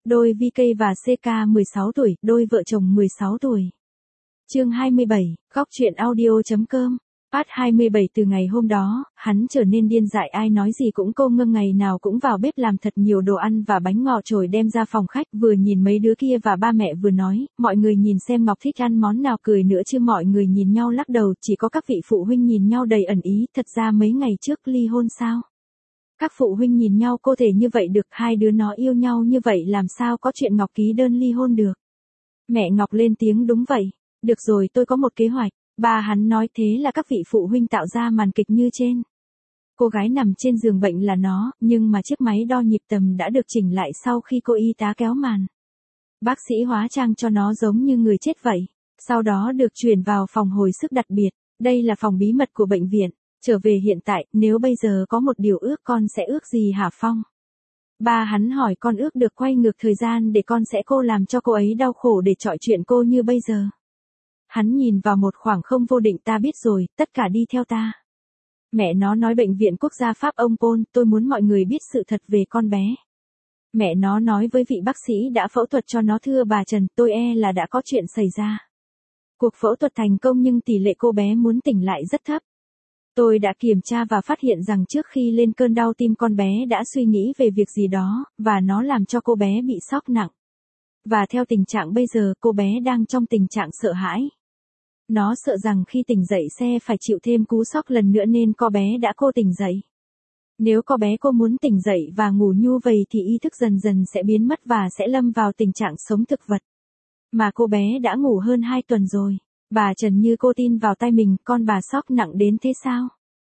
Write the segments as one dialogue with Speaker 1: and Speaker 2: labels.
Speaker 1: Đôi VK và CK 16 tuổi, đôi vợ chồng 16 tuổi. Chương 27, góc truyện audio.com. Phát 27 từ ngày hôm đó, hắn trở nên điên dại, ai nói gì cũng cô ngâm, ngày nào cũng vào bếp làm thật nhiều đồ ăn và bánh ngọt trồi đem ra phòng khách, vừa nhìn mấy đứa kia và ba mẹ vừa nói, mọi người nhìn xem Ngọc thích ăn món nào, cười nữa chứ. Mọi người nhìn nhau lắc đầu, chỉ có các vị phụ huynh nhìn nhau đầy ẩn ý, thật ra mấy ngày trước ly hôn sao? Các phụ huynh nhìn nhau, cô thể như vậy được, hai đứa nó yêu nhau như vậy làm sao có chuyện Ngọc ký đơn ly hôn được. Mẹ Ngọc lên tiếng, đúng vậy, được rồi, tôi có một kế hoạch. Ba hắn nói, thế là các vị phụ huynh tạo ra màn kịch như trên. Cô gái nằm trên giường bệnh là nó, nhưng mà chiếc máy đo nhịp tầm đã được chỉnh lại sau khi cô y tá kéo màn. Bác sĩ hóa trang cho nó giống như người chết vậy, sau đó được chuyển vào phòng hồi sức đặc biệt. Đây là phòng bí mật của bệnh viện. Trở về hiện tại, nếu bây giờ có một điều ước, con sẽ ước gì hả Phong? Ba hắn hỏi, con ước được quay ngược thời gian để con sẽ cô làm cho cô ấy đau khổ để chọi chuyện cô như bây giờ. Hắn nhìn vào một khoảng không vô định, ta biết rồi, tất cả đi theo ta. Mẹ nó nói, bệnh viện quốc gia Pháp ông Paul, tôi muốn mọi người biết sự thật về con bé. Mẹ nó nói với vị bác sĩ đã phẫu thuật cho nó, thưa bà Trần, tôi e là đã có chuyện xảy ra. Cuộc phẫu thuật thành công nhưng tỷ lệ cô bé muốn tỉnh lại rất thấp. Tôi đã kiểm tra và phát hiện rằng trước khi lên cơn đau tim con bé đã suy nghĩ về việc gì đó, và nó làm cho cô bé bị sốc nặng. Và theo tình trạng bây giờ, cô bé đang trong tình trạng sợ hãi. Nó sợ rằng khi tỉnh dậy sẽ phải chịu thêm cú sốc lần nữa nên cô bé đã cô tỉnh dậy. Nếu cô bé cô muốn tỉnh dậy và ngủ nhu vầy thì ý thức dần dần sẽ biến mất và sẽ lâm vào tình trạng sống thực vật. Mà cô bé đã ngủ hơn 2 tuần rồi. Bà Trần như cô tin vào tay mình, con bà sốc nặng đến thế sao?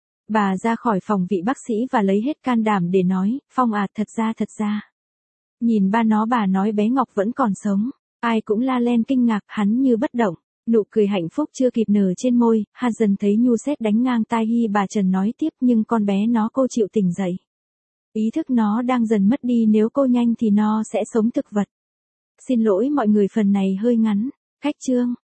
Speaker 1: Bà ra khỏi phòng vị bác sĩ và lấy hết can đảm để nói, Phong à, thật ra. Nhìn ba nó, bà nói bé Ngọc vẫn còn sống. Ai cũng la lên kinh ngạc, hắn như bất động. Nụ cười hạnh phúc chưa kịp nở trên môi, Hà dần thấy nhu sét đánh ngang tai hi. Bà Trần nói tiếp, nhưng con bé nó cô chịu tỉnh dậy. Ý thức nó đang dần mất đi, nếu cô nhanh thì nó sẽ sống thực vật. Xin lỗi mọi người, phần này hơi ngắn. Cách chương.